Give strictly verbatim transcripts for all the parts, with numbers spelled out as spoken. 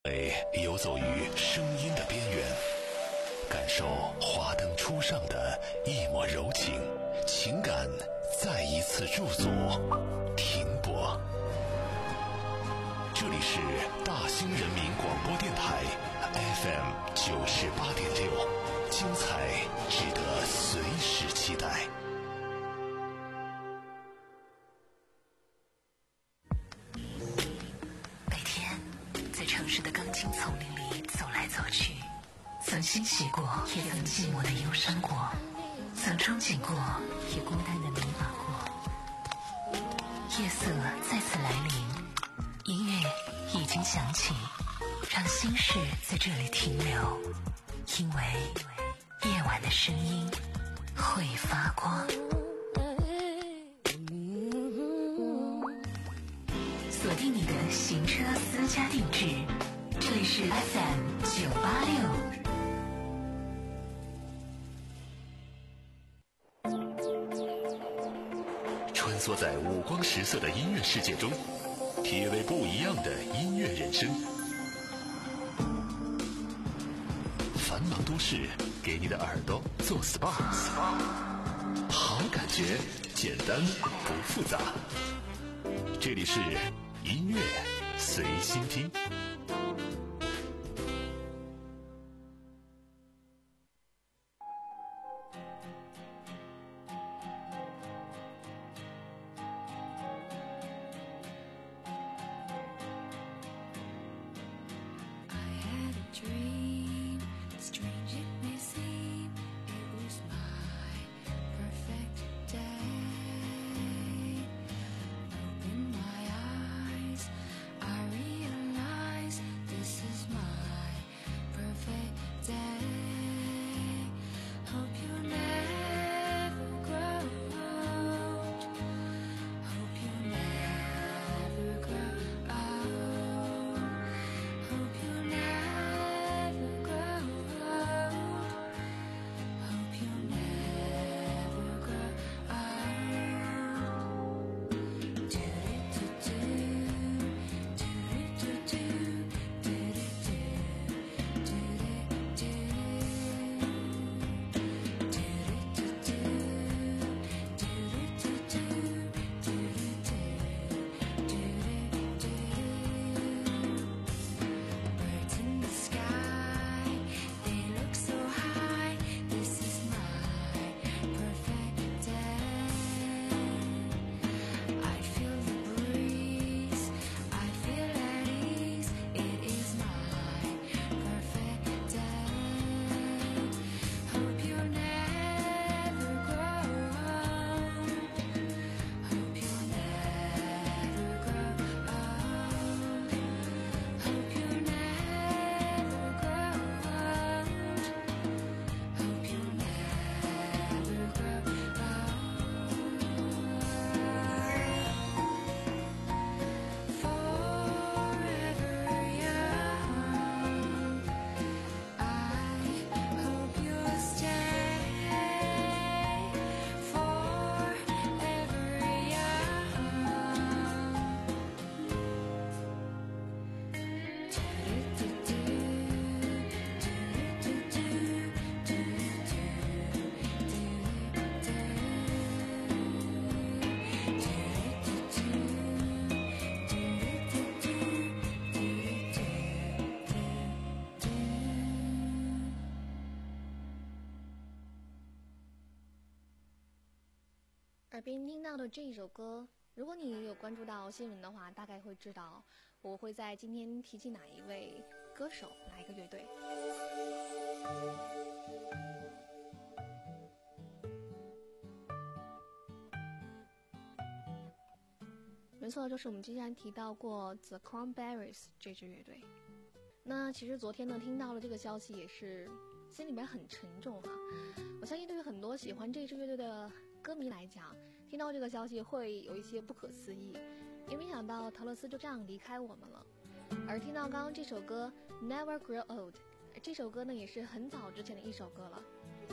游走于声音的边缘，感受华灯初上的一抹柔情，情感再一次驻足停泊。这里是大兴人民广播电台 F M 九十八点六，精彩值得随时期待。 每天在城市的钢筋丛林里走来走去，曾欣喜过，也曾寂寞的忧伤过，曾憧憬过，也孤单的迷茫过。夜色再次来临，音乐已经响起，让心事在这里停留，因为夜晚的声音会发光。锁定你的行车私家定制，这里是 F M 九八六。 穿梭在五光十色的音乐世界中，体味不一样的音乐人生。繁忙都市给你的耳朵做 S P A， 好感觉简单不复杂。这里是音乐随心听。 耳边听到的这一首歌，如果你有关注到新闻的话，大概会知道我会在今天提及哪一位歌手，哪一个乐队。没错，就是我们之前提到过 The Cranberries 这支乐队。那其实昨天呢，听到了这个消息，也是心里面很沉重哈。我相信对于很多喜欢这支乐队的歌迷来讲，听到这个消息会有一些不可思议，因为没想到陶乐斯就这样离开我们了。而听到刚刚这首歌 Never Grow Old， 这首歌呢也是很早之前的一首歌了。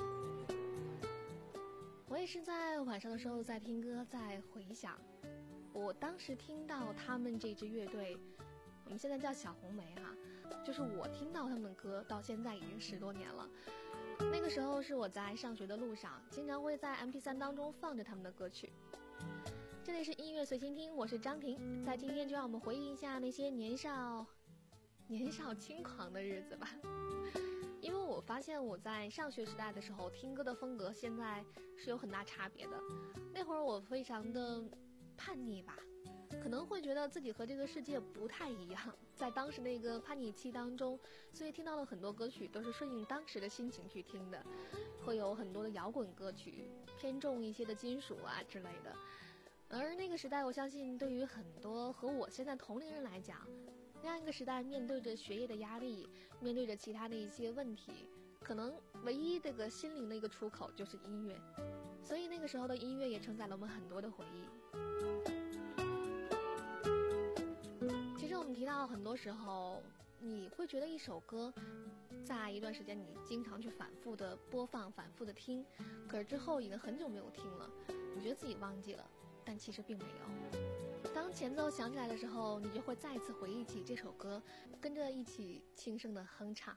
我也是在晚上的时候在听歌，在回想我当时听到他们这支乐队，我们现在叫小红莓哈， 就是我听到他们的歌到现在已经十多年了。那个时候是我在上学的路上，经常会在 M P 三 当中放着他们的歌曲。这里是音乐随心听，我是张婷，在今天就让我们回忆一下那些年少年少轻狂的日子吧。因为我发现我在上学时代的时候听歌的风格现在是有很大差别的。那会儿我非常的叛逆吧，可能会觉得自己和这个世界不太一样，在当时那个叛逆期当中，所以听到了很多歌曲都是顺应当时的心情去听的，会有很多的摇滚歌曲，偏重一些的金属啊之类的。而那个时代，我相信对于很多和我现在同龄人来讲，那样一个时代，面对着学业的压力，面对着其他的一些问题，可能唯一这个心灵的一个出口就是音乐，所以那个时候的音乐也承载了我们很多的回忆。其实我们提到很多时候，你会觉得一首歌在一段时间你经常去反复的播放，反复的听，可是之后已经很久没有听了，你觉得自己忘记了，但其实并没有。当前奏响起来的时候，你就会再次回忆起这首歌，跟着一起轻声的哼唱。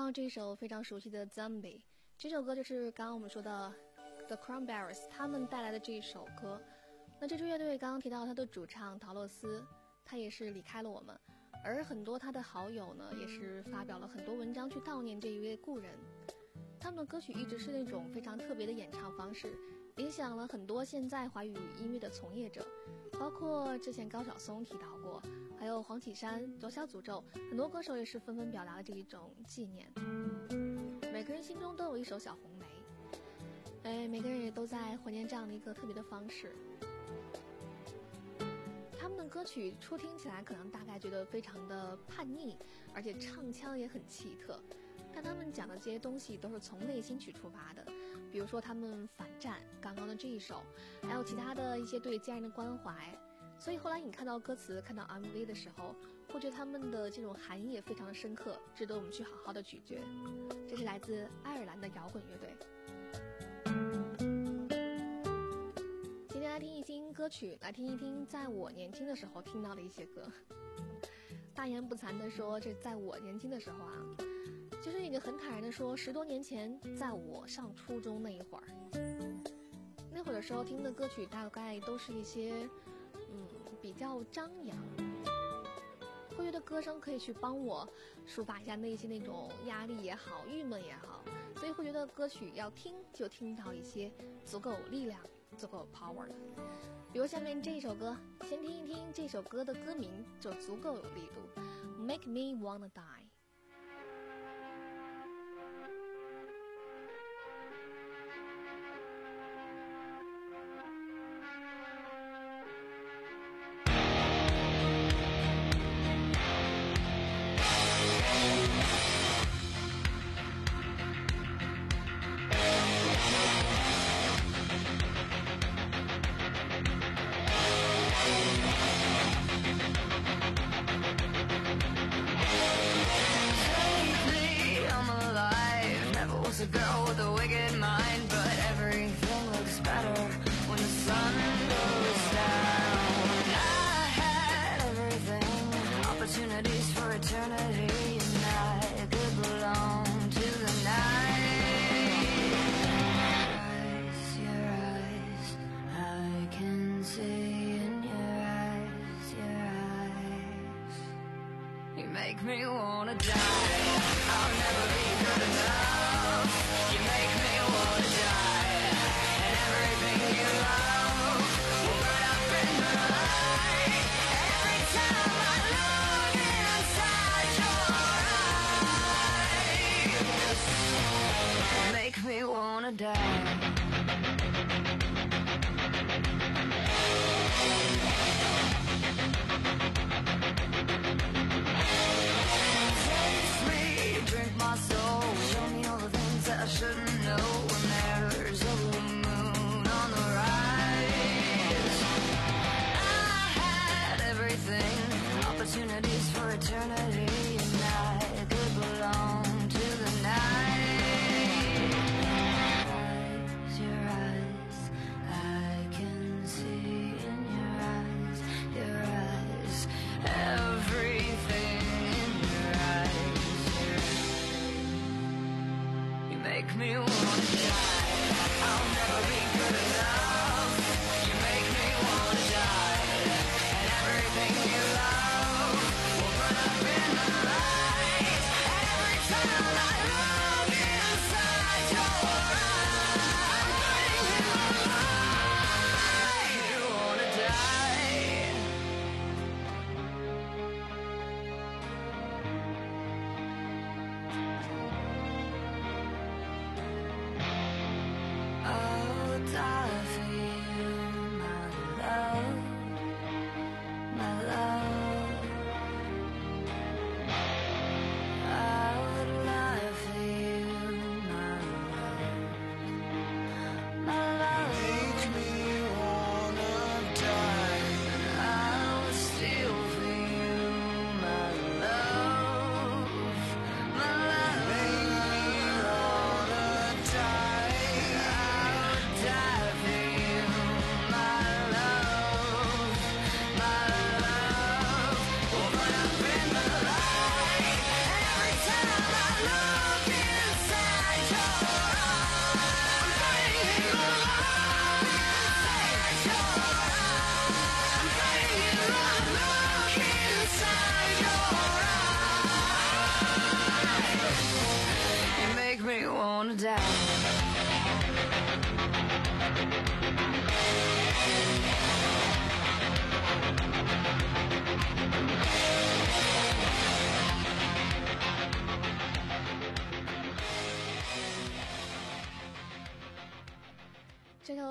到这首非常熟悉的 Zombie， 这首歌就是刚刚我们说的 The Cranberries 他们带来的这一首歌。那这支乐队刚刚提到他的主唱陶乐斯，他也是离开了我们，而很多他的好友呢也是发表了很多文章去悼念这一位故人。他们的歌曲一直是那种非常特别的演唱方式，影响了很多现在华语音乐的从业者，包括之前高晓松提到过，还有黄绮珊、左小诅咒，很多歌手也是纷纷表达了这一种纪念。每个人心中都有一首小红梅，哎，每个人也都在怀念这样的一个特别的方式。他们的歌曲初听起来可能大概觉得非常的叛逆，而且唱腔也很奇特，但他们讲的这些东西都是从内心去出发的。比如说他们反战刚刚的这一首，还有其他的一些对家人的关怀，所以后来你看到歌词看到 M V 的时候，会觉得他们的这种含义也非常的深刻，值得我们去好好的咀嚼。这是来自爱尔兰的摇滚乐队。今天来听一听歌曲，来听一听在我年轻的时候听到的一些歌。大言不惭的说，这在我年轻的时候啊，就是已经很坦然的说，十多年前在我上初中那一会儿，那会儿的时候听的歌曲大概都是一些嗯比较张扬，会觉得歌声可以去帮我抒发一下内心那种压力也好，郁闷也好，所以会觉得歌曲要听就听到一些足够有力量足够有 power 的。比如下面这首歌，先听一听这首歌的歌名就足够有力度， Make Me Wanna Die。 A girl with a wicked mind, but everything looks better when the sun goes down. I had everything, opportunities for eternity, and I could belong to the night. Your eyes, your eyes, I can see in your eyes, your eyes. You make me wanna die. I'll never be good enough. You make me wanna die, and everything you love will burn up in the light. Every time I look inside your eyes, you make me wanna die. Taste me, drink my soul, show me all the things that I shouldn't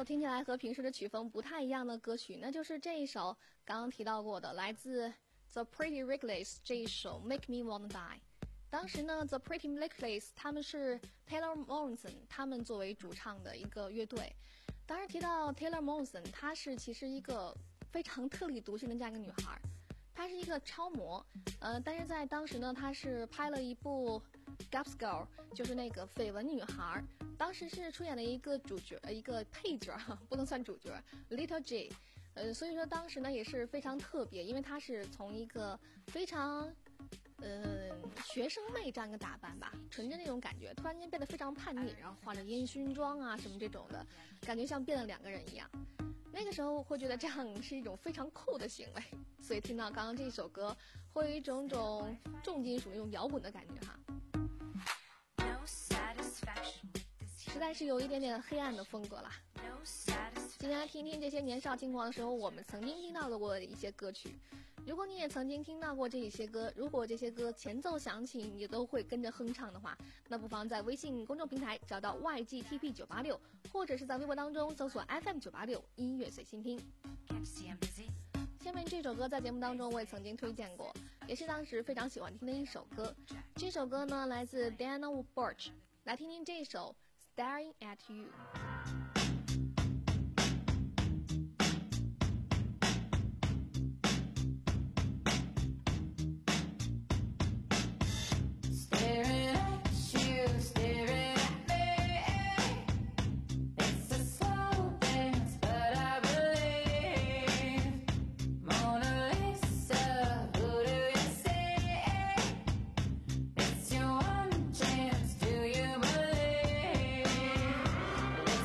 首听起来和平时的曲风不太一样的歌曲，那就是这一首刚刚提到过的，来自 The Pretty Reckless 这一首 Make Me Wanna Die。当时呢 The Pretty Reckless 他们是 Taylor Momsen 他们作为主唱的一个乐队。当时提到 Taylor Momsen， 她是其实一个非常特立独行的这样一个女孩，她是一个超模，呃，但是在当时呢，她是拍了一部 Gossip Girl， 就是那个绯闻女孩，当时是出演了一个主角，一个配角，不能算主角 Little J， 呃，所以说当时呢也是非常特别，因为她是从一个非常呃学生妹这样一个打扮吧，纯真那种感觉，突然间变得非常叛逆，然后化着烟熏妆啊什么这种的，感觉像变了两个人一样。那个时候会觉得这样是一种非常酷的行为，所以听到刚刚这首歌会有一种种重金属那种摇滚的感觉哈，实在是有一点点黑暗的风格啦。今天来听听这些年少轻狂的时候我们曾经听到的过的一些歌曲，如果你也曾经听到过这一些歌，如果这些歌前奏响起你都会跟着哼唱的话，那不妨在微信公众平台找到 Y G T P 九八六， 或者是在微博当中搜索 F M 九八六 音乐随心听。下面这首歌在节目当中我也曾经推荐过，也是当时非常喜欢听的一首歌。这首歌呢来自 Daniel Birch， 来听听这首 Staring at You。 It's your one chance, do you believe?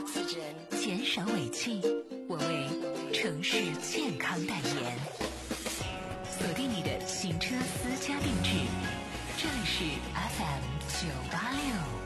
减少尾气，我为城市健康代言。锁定你的行车私家定制，这里是 F M 九八六。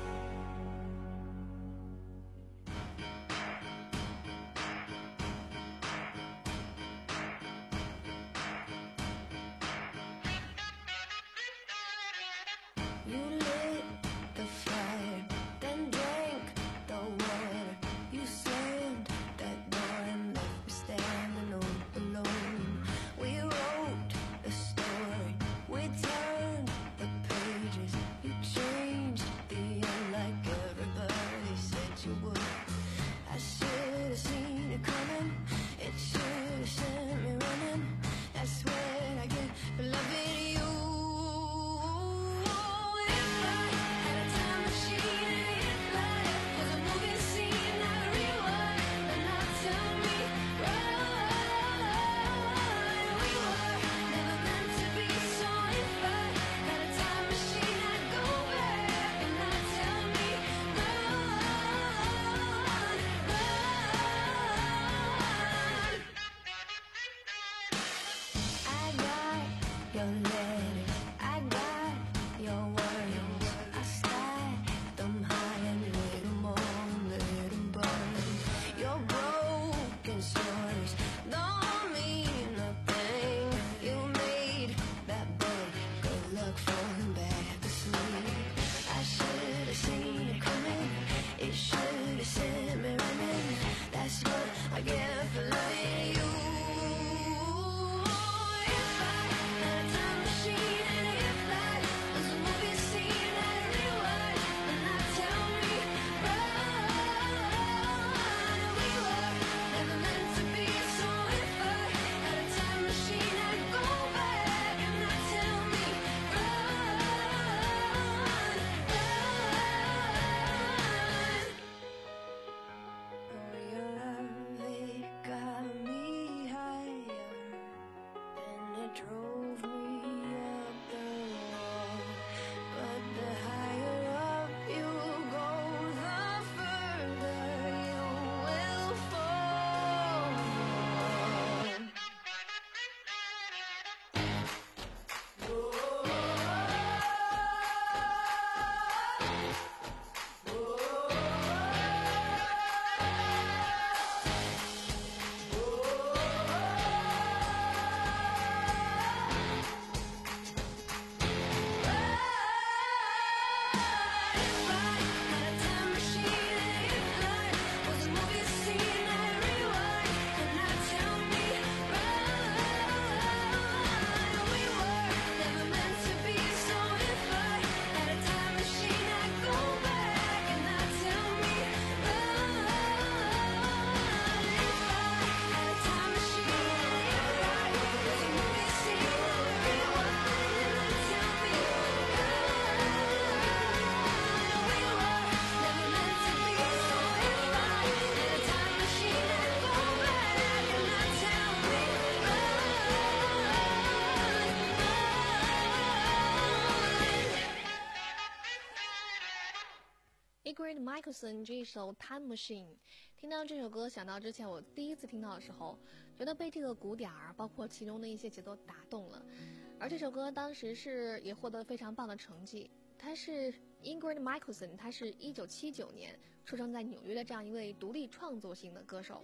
Ingrid Michaelson 这一首 Time Machine， 听到这首歌想到之前我第一次听到的时候，觉得被这个鼓点儿包括其中的一些节奏打动了，而这首歌当时是也获得非常棒的成绩。他是 Ingrid Michaelson， 他是一九七九年出生在纽约的这样一位独立创作型的歌手。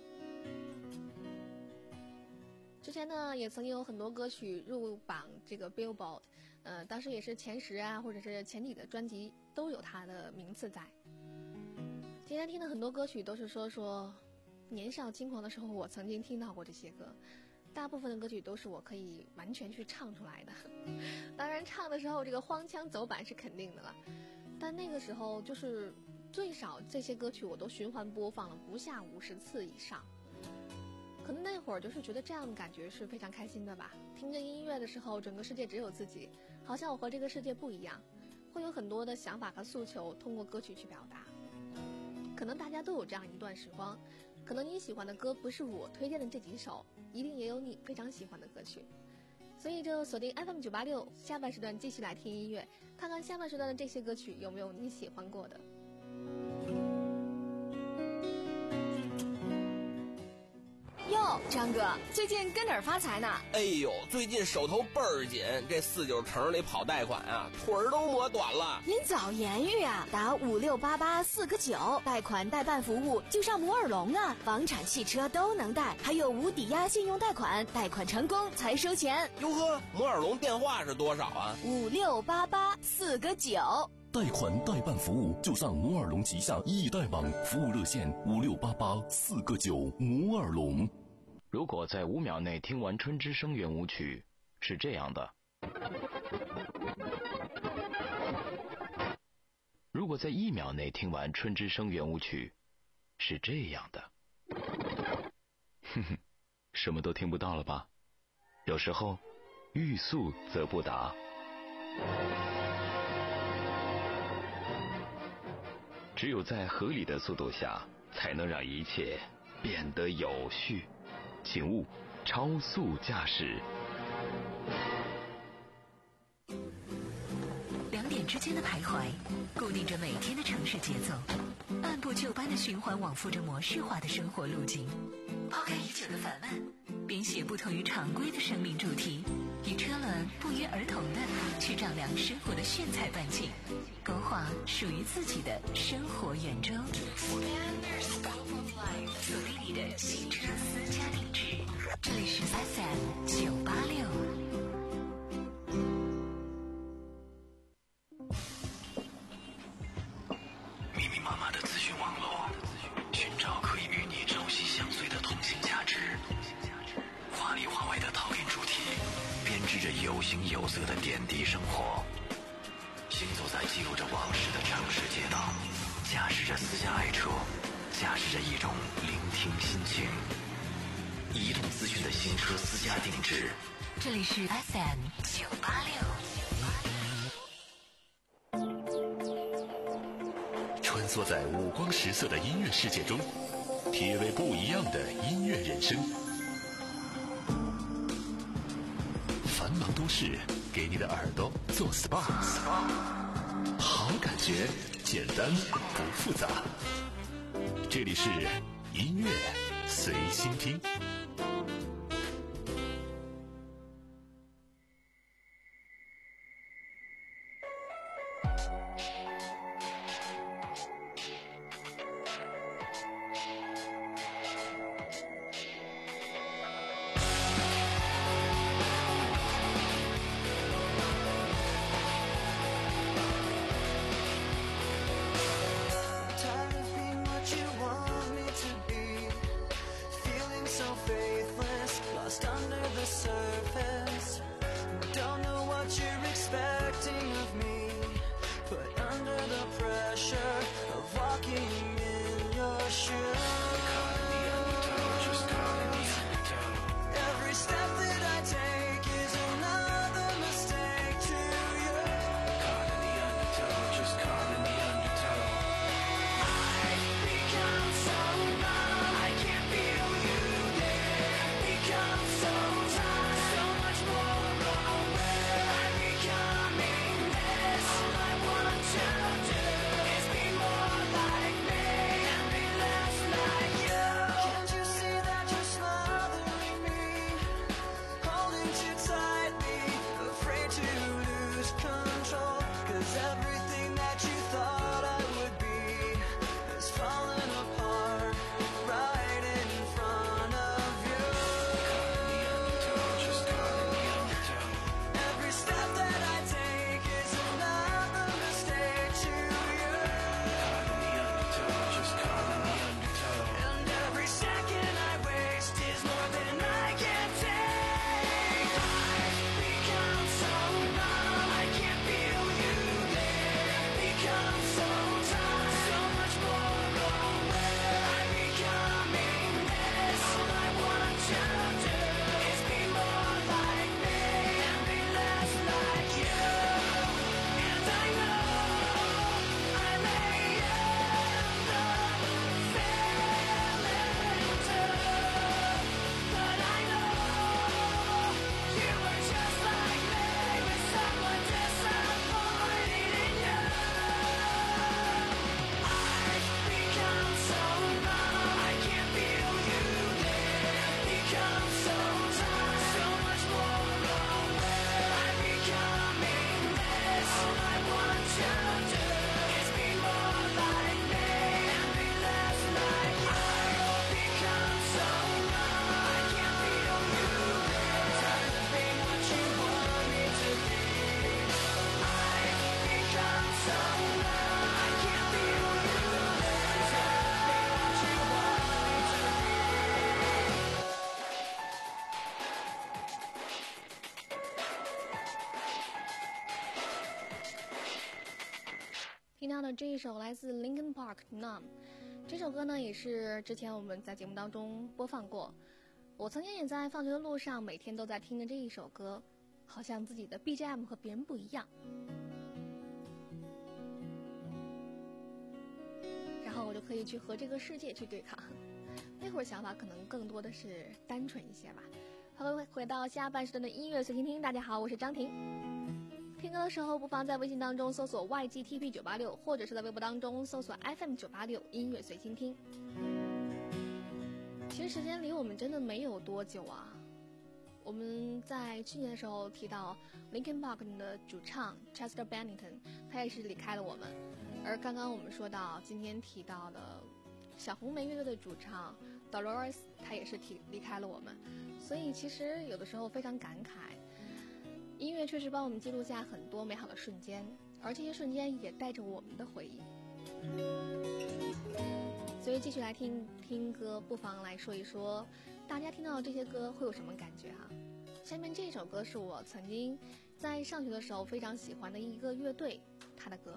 之前呢也曾有很多歌曲入榜这个 Billboard， 呃，当时也是前十啊或者是前几的专辑都有他的名次在。今天听的很多歌曲都是说说年少轻狂的时候我曾经听到过这些歌，大部分的歌曲都是我可以完全去唱出来的。当然唱的时候这个荒腔走板是肯定的了，但那个时候就是最少这些歌曲我都循环播放了不下五十次以上。可能那会儿就是觉得这样的感觉是非常开心的吧，听着音乐的时候整个世界只有自己，好像我和这个世界不一样，会有很多的想法和诉求通过歌曲去表达。可能大家都有这样一段时光，可能你喜欢的歌不是我推荐的这几首，一定也有你非常喜欢的歌曲。所以就锁定 F M 九八六，下半时段继续来听音乐，看看下半时段的这些歌曲有没有你喜欢过的。 哟，张哥，最近跟哪儿发财呢？ 哎呦，最近手头倍儿紧，这四九城里跑贷款啊，腿儿都磨短了。 您早言语啊，打五六八八四个九，贷款代办服务就上摩尔龙啊，房产、汽车都能贷，还有无抵押信用贷款，贷款成功才收钱。 哟呵，摩尔龙电话是多少啊？ 五六八八四个九。 贷款代办服务就上摩尔龙旗下易贷网，服务热线五六八八四个九。摩尔龙。 如果在五秒内听完《春之声》圆舞曲，是这样的；如果在一秒内听完《春之声》圆舞曲，是这样的。哼哼，什么都听不到了吧？有时候，欲速则不达。只有在合理的速度下，才能让一切变得有序。请勿超速驾驶。 两点之间的徘徊，固定着每天的城市节奏，按部就班的循环往复着模式化的生活路径。抛开已久的烦闷，编写不同于常规的生命主题，与车轮不约而同的去丈量生活的炫彩半径，勾画属于自己的生活圆周。锁定你的新车私家定制，这里是 F M 九八六。 密密麻麻的资讯网络，寻找可以与你朝夕相随的通信价值。华里华外的讨论主题，编织着有形有色的点滴生活。行走在记录着往事的城市街道，驾驶着私家爱车，驾驶着一种聆听心情。移动资讯的新车私家定制， 这里是 F M 九八六。 穿梭在五光十色的音乐世界中，体味不一样的音乐人生。繁忙都市给你的耳朵做 S P A， 好感觉，简单不复杂。这里是音乐随心听。 Tired of being what you want me to be, feeling so fake. 听到的这一首来自 Linkin Park Numb， 这首歌呢也是之前我们在节目当中播放过。我曾经也在放学的路上每天都在听着这一首歌，好像自己的 B G M 和别人不一样。然后我就可以去和这个世界去对抗。那会儿想法可能更多的是单纯一些吧。好，回到下半时段的音乐随听听，大家好，我是张婷。听歌的时候不妨在微信当中搜索 Y G T P 九八六， 或者是在微博当中搜索 F M 九八六 音乐随心听。其实时间离我们真的没有多久啊。我们在去年的时候提到 Linkin Park 的主唱 Chester Bennington， 他也是离开了我们。而刚刚我们说到今天提到的小红莓乐队的主唱 Dolores， 他也是提离开了我们。所以其实有的时候非常感慨，音乐确实帮我们记录下很多美好的瞬间，而这些瞬间也带着我们的回忆。所以继续来听听歌，不妨来说一说大家听到这些歌会有什么感觉哈、啊？下面这首歌是我曾经在上学的时候非常喜欢的一个乐队，他的歌。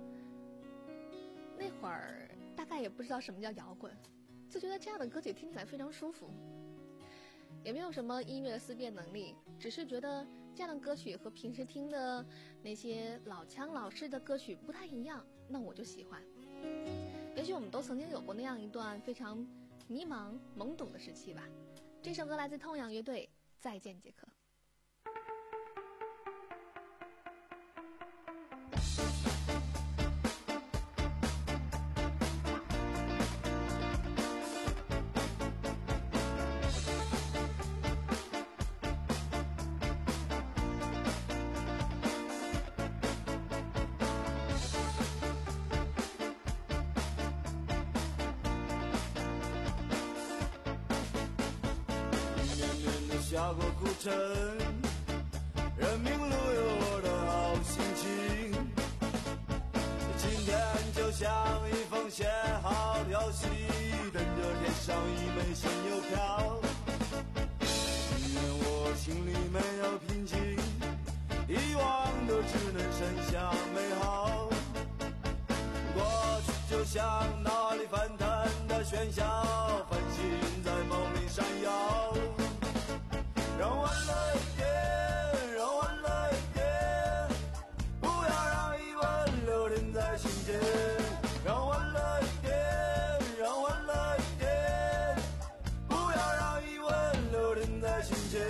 那会儿大概也不知道什么叫摇滚，就觉得这样的歌曲听起来非常舒服，也没有什么音乐的思辨能力，只是觉得这样的歌曲和平时听的那些老腔老式的歌曲不太一样，那我就喜欢。也许我们都曾经有过那样一段非常迷茫懵懂的时期吧。这首歌来自痛仰乐队，再见杰克。 下过古城，人民路有我的好心情。今天就像一封写好的消息，等着贴上一枚新邮票。因为我心里没有平静，遗忘的只能剩下美好。过去就像脑里翻腾的喧嚣，繁星在梦里闪耀。让晚了一点，让晚了一点，不要让疑问留恋在心间。让晚了一点，让晚了一点，不要让疑问留恋在心间。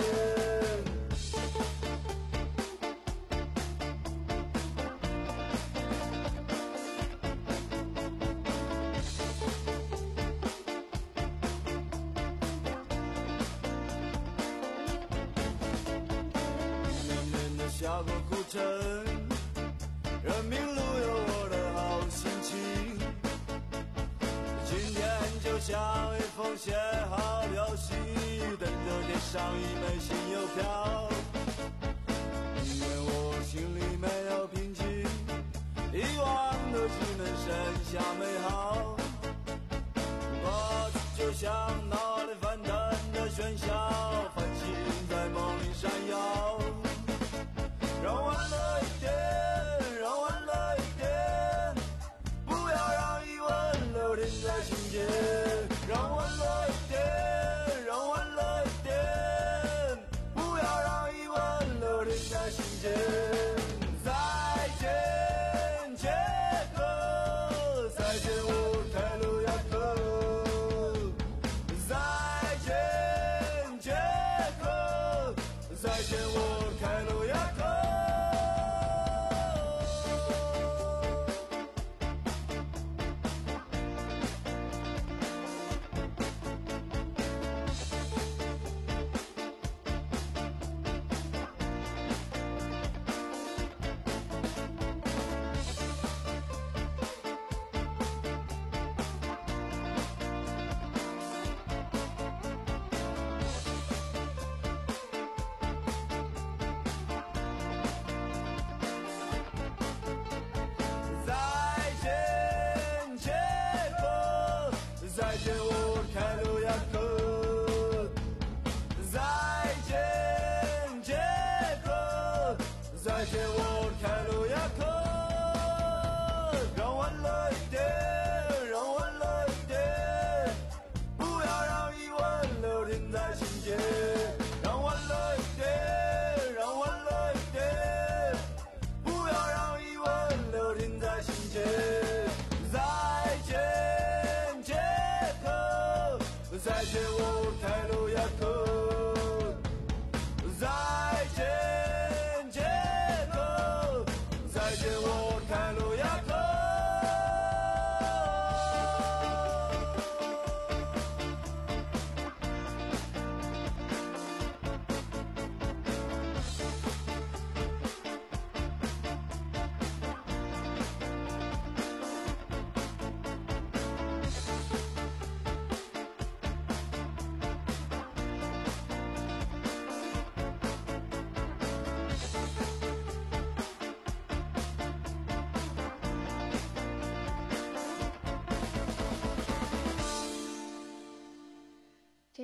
下过古城，人民路有我的好心情。今天就像一封写好的消息，等着贴上一枚新邮票。因为我心里没有平静，遗忘的只能剩下美好。过去就像脑里翻腾的喧嚣，繁星在梦里闪耀。让晚了一点，让晚了一点，不要让疑问留恋在心间。让晚了一点，让晚了一点，不要让疑问留恋在心间。再见杰克，再见我凯鲁亚克。再见杰克，再见我凯鲁亚克。再见我凯鲁亚克，让我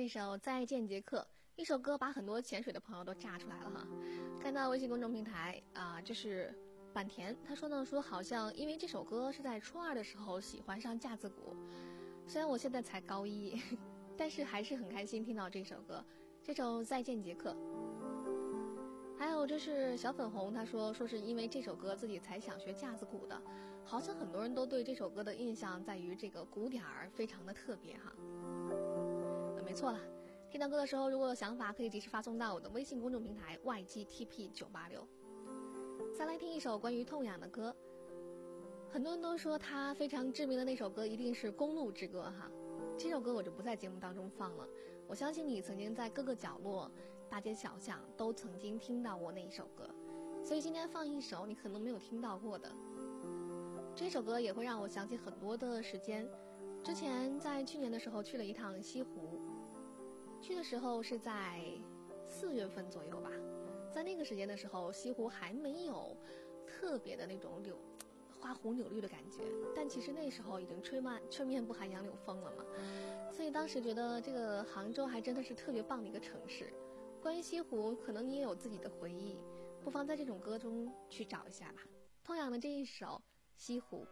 首《再见杰克》，一首歌把很多潜水的朋友都炸出来了哈。看到微信公众平台啊、呃，这是坂田，他说呢，说好像因为这首歌是在初二的时候喜欢上架子鼓，虽然我现在才高一，但是还是很开心听到这首歌，这首《再见杰克》。还有就是小粉红，他说说是因为这首歌自己才想学架子鼓的，好像很多人都对这首歌的印象在于这个鼓点儿非常的特别哈。没错了，听到歌的时候如果有想法可以及时发送到我的微信公众平台 Y G T P 九八六。再来听一首关于痛痒的歌，很多人都说他非常知名的那首歌一定是《公路之歌》哈，这首歌我就不在节目当中放了，我相信你曾经在各个角落大街小巷都曾经听到过那一首歌，所以今天放一首你可能没有听到过的。这首歌也会让我想起很多的时间，之前在去年的时候去了一趟西湖，去的时候是在四月份左右吧，在那个时间的时候西湖还没有特别的那种柳花红柳绿的感觉，但其实那时候已经吹慢吹面不寒杨柳风了嘛，所以当时觉得这个杭州还真的是特别棒的一个城市。关于西湖可能你也有自己的回忆，不妨在这种歌中去找一下吧。痛痒的这一首西湖。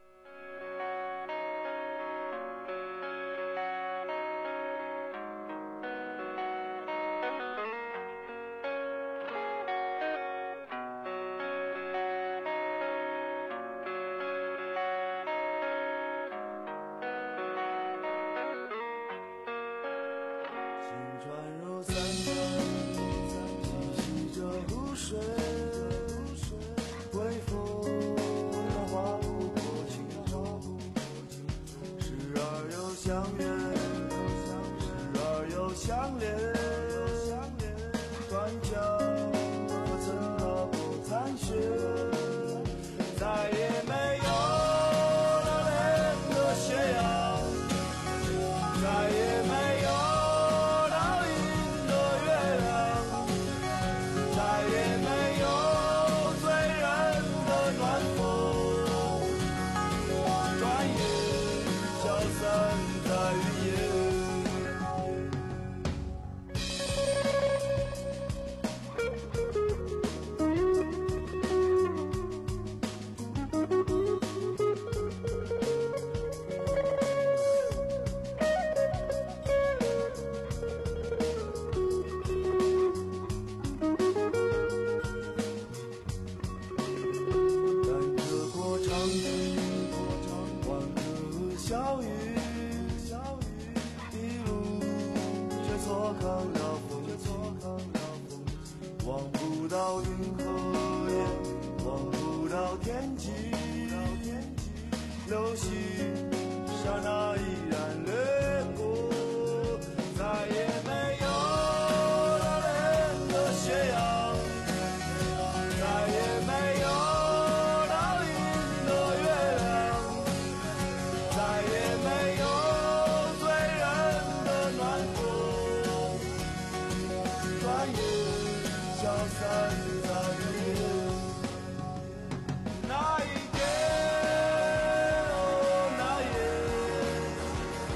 那一天，哦，那夜，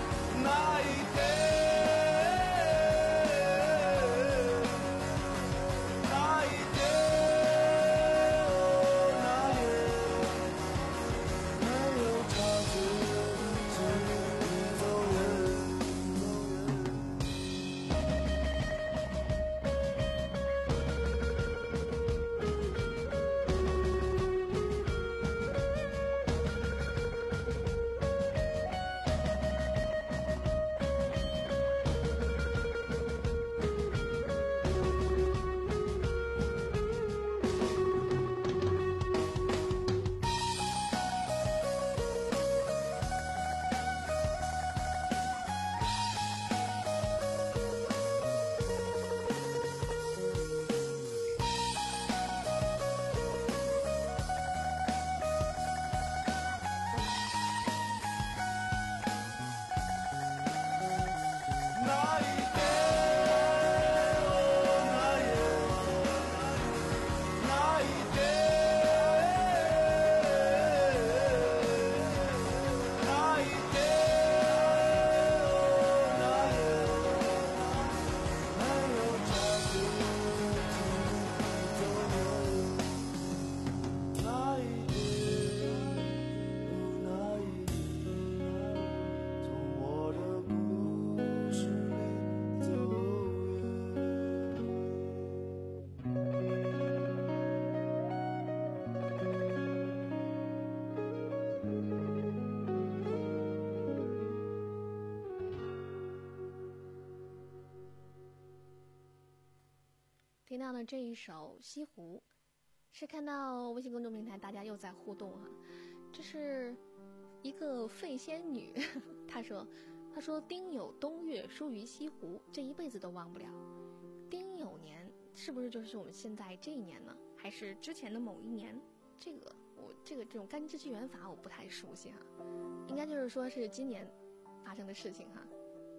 了这一首《西湖》，是看到微信公众平台大家又在互动哈、啊，这是一个废仙女，她说，她说丁酉冬月疏于西湖，这一辈子都忘不了。丁酉年是不是就是我们现在这一年呢？还是之前的某一年？这个我这个这种干支纪元法我不太熟悉哈，应该就是说是今年发生的事情哈。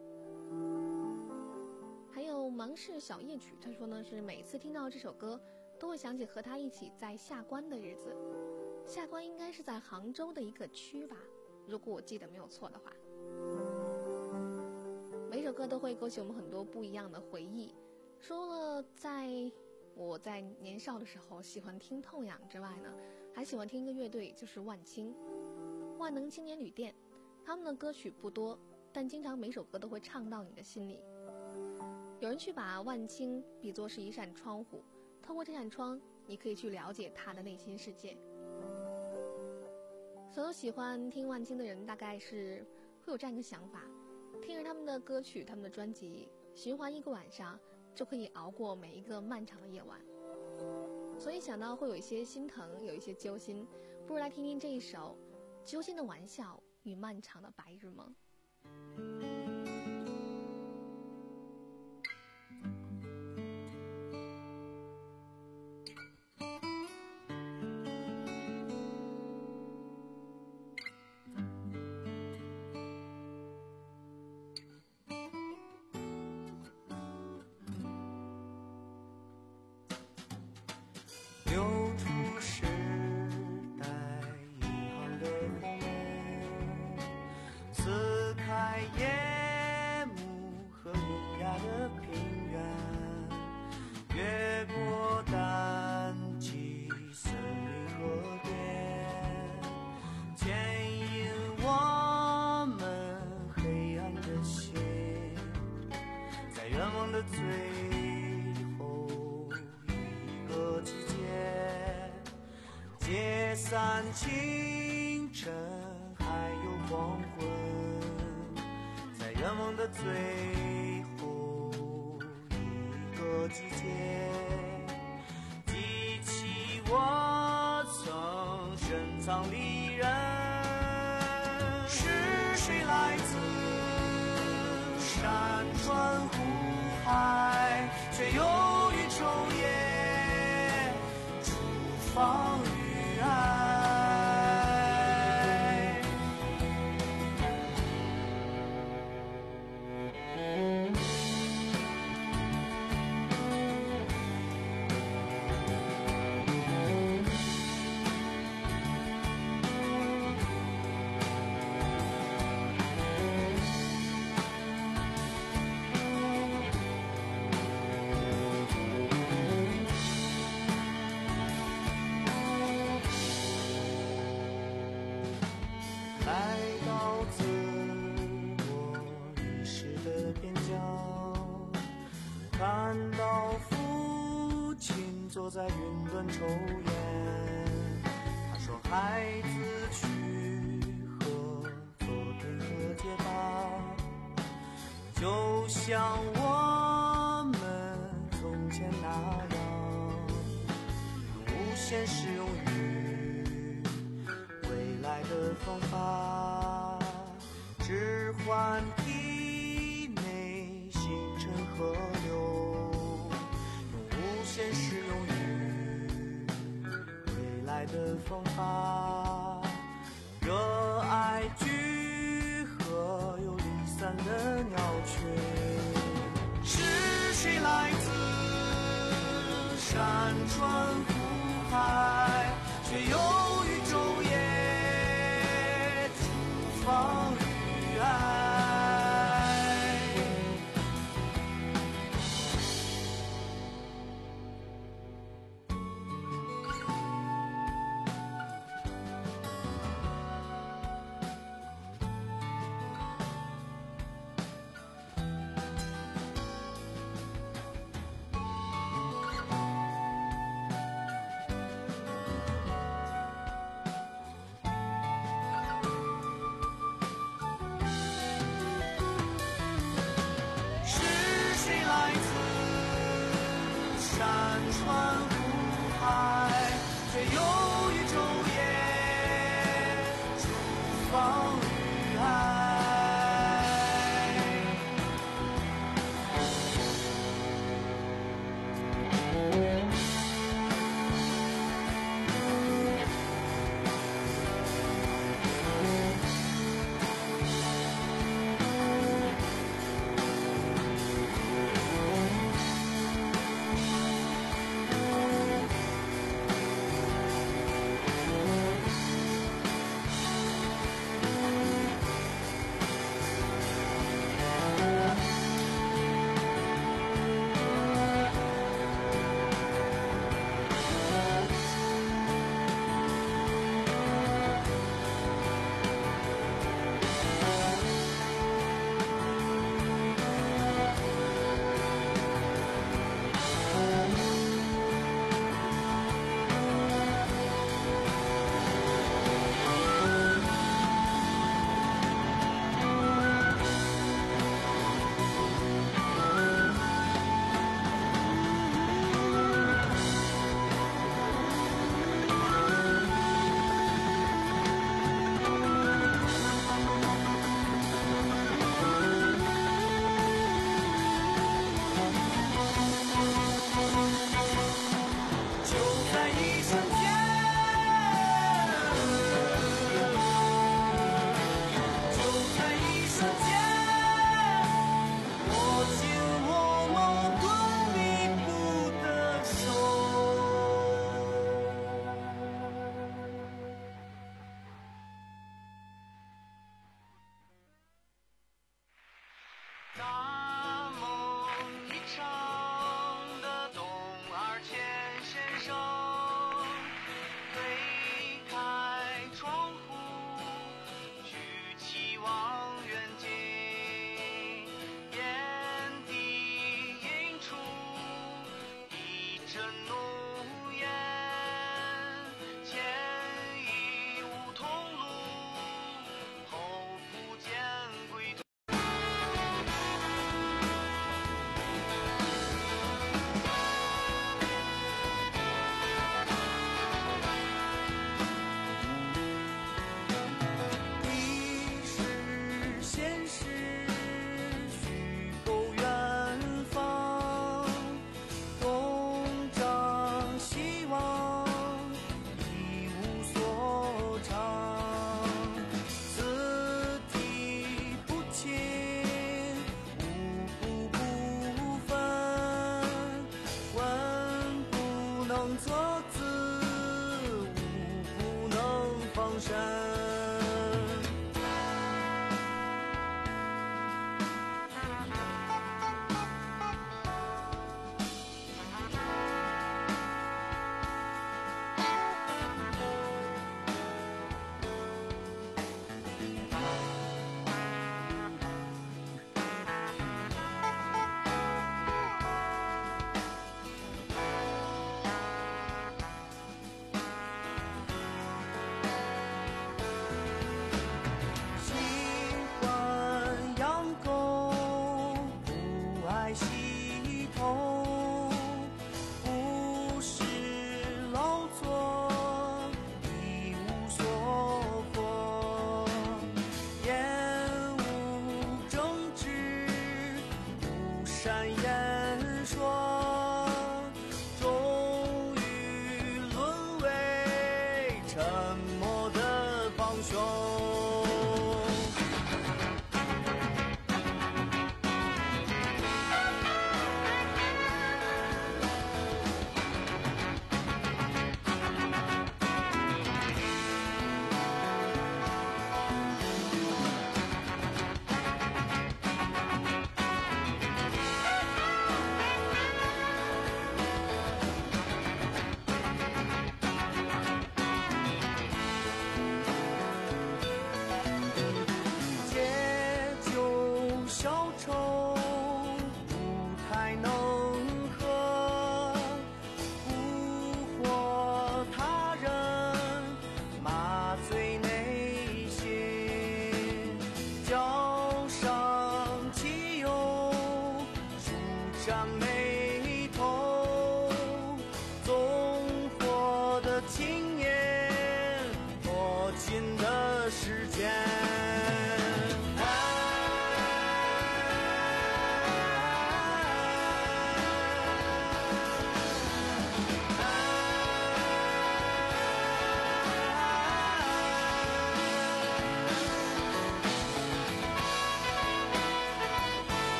还有芒市小夜曲，他说呢是每次听到这首歌，都会想起和他一起在下关的日子。下关应该是在杭州的一个区吧，如果我记得没有错的话。每首歌都会勾起我们很多不一样的回忆。除了在我在年少的时候喜欢听痛痒之外呢，还喜欢听一个乐队，就是万青，万能青年旅店。他们的歌曲不多，但经常每首歌都会唱到你的心里。有人去把万青比作是一扇窗户，透过这扇窗，你可以去了解他的内心世界。所有喜欢听万青的人，大概是会有这样一个想法：听着他们的歌曲、他们的专辑，循环一个晚上，就可以熬过每一个漫长的夜晚。所以想到会有一些心疼，有一些揪心，不如来听听这一首《揪心的玩笑与漫长的白日梦》。 清晨还有黄昏，在愿望的最后一个季节，记起我曾深藏离人。是谁来自山川湖海，却又于昼夜厨房与爱。看到父亲坐在云端抽烟，他说孩子去和昨天和解吧，就像我们从前那样，用无限适用于未来的方法，置换体内星辰河流，用无限适用于未来的方法，热爱聚合又离散的鸟群。是谁来自山川湖海，却又于昼夜厨房与爱。 方与海。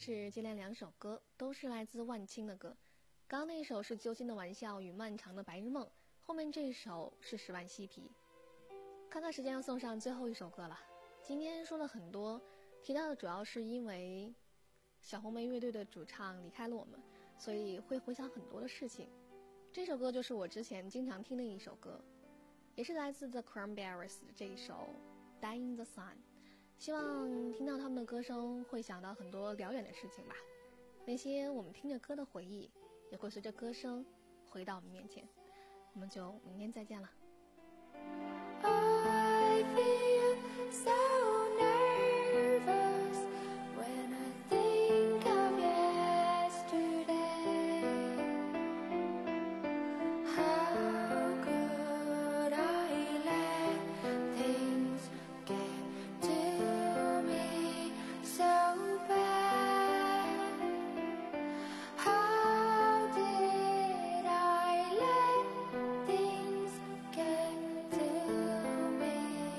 是接连两首歌，都是来自万青的歌。刚刚那一首是揪心的玩笑与漫长的白日梦，后面这一首是十万嬉皮。看看时间要送上最后一首歌了。今天说了很多，提到的主要是因为小红莓乐队的主唱离开了我们，所以会回想很多的事情。这首歌就是我之前经常听的一首歌，也是来自 The Cranberries 的这一首 Die in the Sun。 希望听到他们的歌声会想到很多辽远的事情吧，那些我们听着歌的回忆也会随着歌声回到我们面前。我们就明天再见了。 I feel so nervous when I think of yesterday. How could I let things get to me so bad? How did I let things get to me?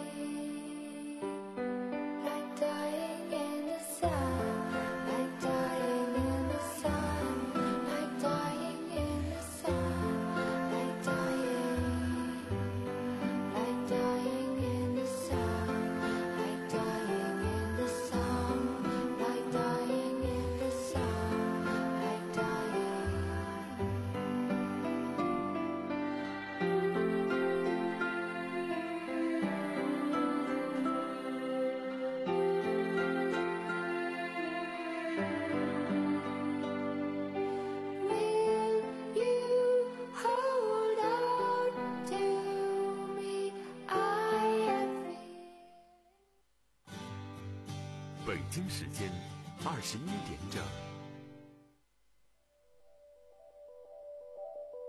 Like dying in the sun, like dying in the sun, like dying in the sun, like dying, like dying in the sun, like dying in the sun, like dying in the sun, like dying. Will you hold on to me? I am 北京时间二十一点整。